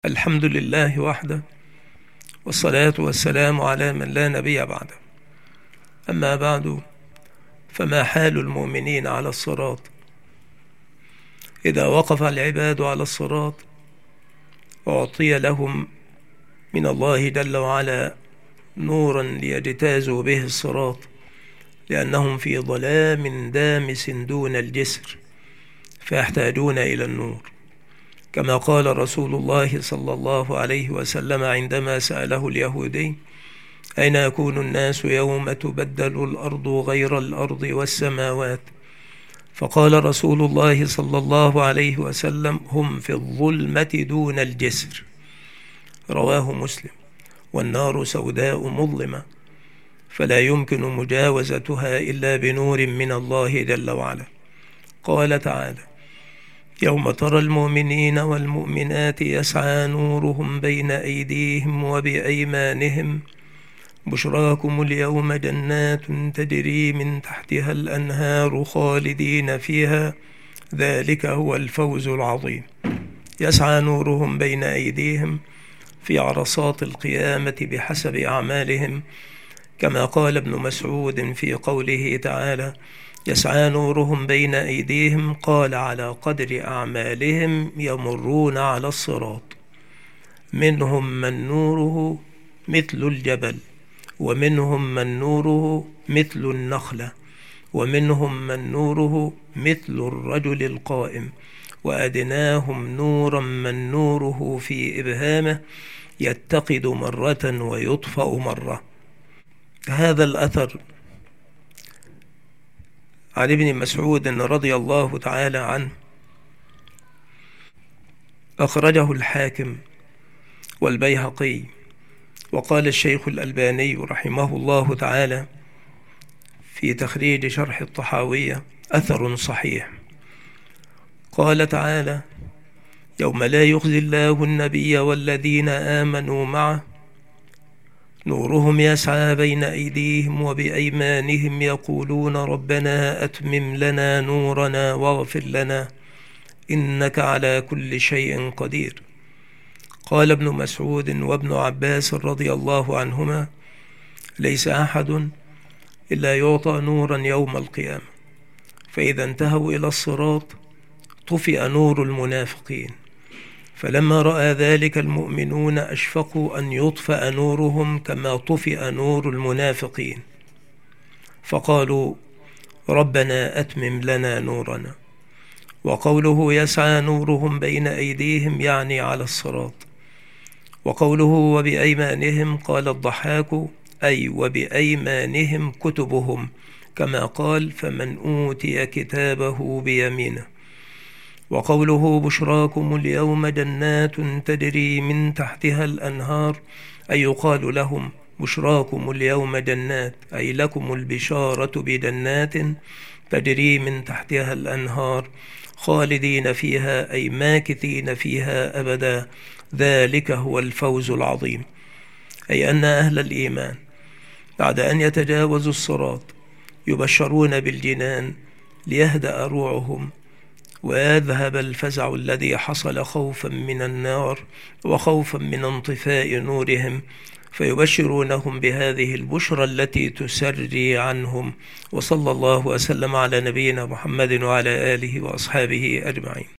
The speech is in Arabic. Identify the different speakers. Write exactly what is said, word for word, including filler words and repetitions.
Speaker 1: الحمد لله وحده، والصلاة والسلام على من لا نبي بعده. أما بعد، فما حال المؤمنين على الصراط؟ إذا وقف العباد على الصراط أعطي لهم من الله جل وعلا نورا ليجتازوا به الصراط، لأنهم في ظلام دامس دون الجسر، فيحتاجون إلى النور، كما قال رسول الله صلى الله عليه وسلم عندما سأله اليهودي: أين يكون الناس يوم تبدل الأرض غير الأرض والسماوات؟ فقال رسول الله صلى الله عليه وسلم: هم في الظلمة دون الجسر. رواه مسلم. والنار سوداء مظلمة، فلا يمكن مجاوزتها إلا بنور من الله جل وعلا. قال تعالى: يوم ترى المؤمنين والمؤمنات يسعى نورهم بين أيديهم وبأيمانهم بشراكم اليوم جنات تجري من تحتها الأنهار خالدين فيها ذلك هو الفوز العظيم. يسعى نورهم بين أيديهم في عرصات القيامة بحسب أعمالهم، كما قال ابن مسعود في قوله تعالى: يسعى نورهم بين أيديهم، قال: على قدر أعمالهم يمرون على الصراط، منهم من نوره مثل الجبل، ومنهم من نوره مثل النخلة، ومنهم من نوره مثل الرجل القائم، وأدناهم نورا من نوره في إبهامه يتقد مرة ويطفأ مرة. هذا الأثر عن ابن مسعود رضي الله تعالى عنه أخرجه الحاكم والبيهقي، وقال الشيخ الألباني رحمه الله تعالى في تخريج شرح الطحاوية: أثر صحيح. قال تعالى: يوم لا يخزي الله النبي والذين آمنوا معه نورهم يسعى بين أيديهم وبأيمانهم يقولون ربنا أتمم لنا نورنا واغفر لنا إنك على كل شيء قدير. قال ابن مسعود وابن عباس رضي الله عنهما: ليس أحد إلا يعطى نورا يوم القيامة، فإذا انتهوا إلى الصراط طفئ نور المنافقين، فلما رأى ذلك المؤمنون أشفقوا أن يطفأ نورهم كما طفئ نور المنافقين، فقالوا ربنا أتمم لنا نورنا. وقوله يسعى نورهم بين أيديهم يعني على الصراط، وقوله وبأيمانهم قال الضحاك أي وبأيمانهم كتبهم، كما قال فمن أوتي كتابه بيمينه. وقوله بشراكم اليوم جنات تجري من تحتها الأنهار أي يقال لهم بشراكم اليوم جنات، أي لكم البشارة بجنات تجري من تحتها الأنهار خالدين فيها أي ماكثين فيها أبدا، ذلك هو الفوز العظيم. أي أن أهل الإيمان بعد أن يتجاوزوا الصراط يبشرون بالجنان ليهدأ روعهم ويذهب الفزع الذي حصل خوفا من النار وخوفا من انطفاء نورهم، فيبشرونهم بهذه البشرى التي تسري عنهم. وصلى الله وسلم على نبينا محمد وعلى آله وأصحابه أجمعين.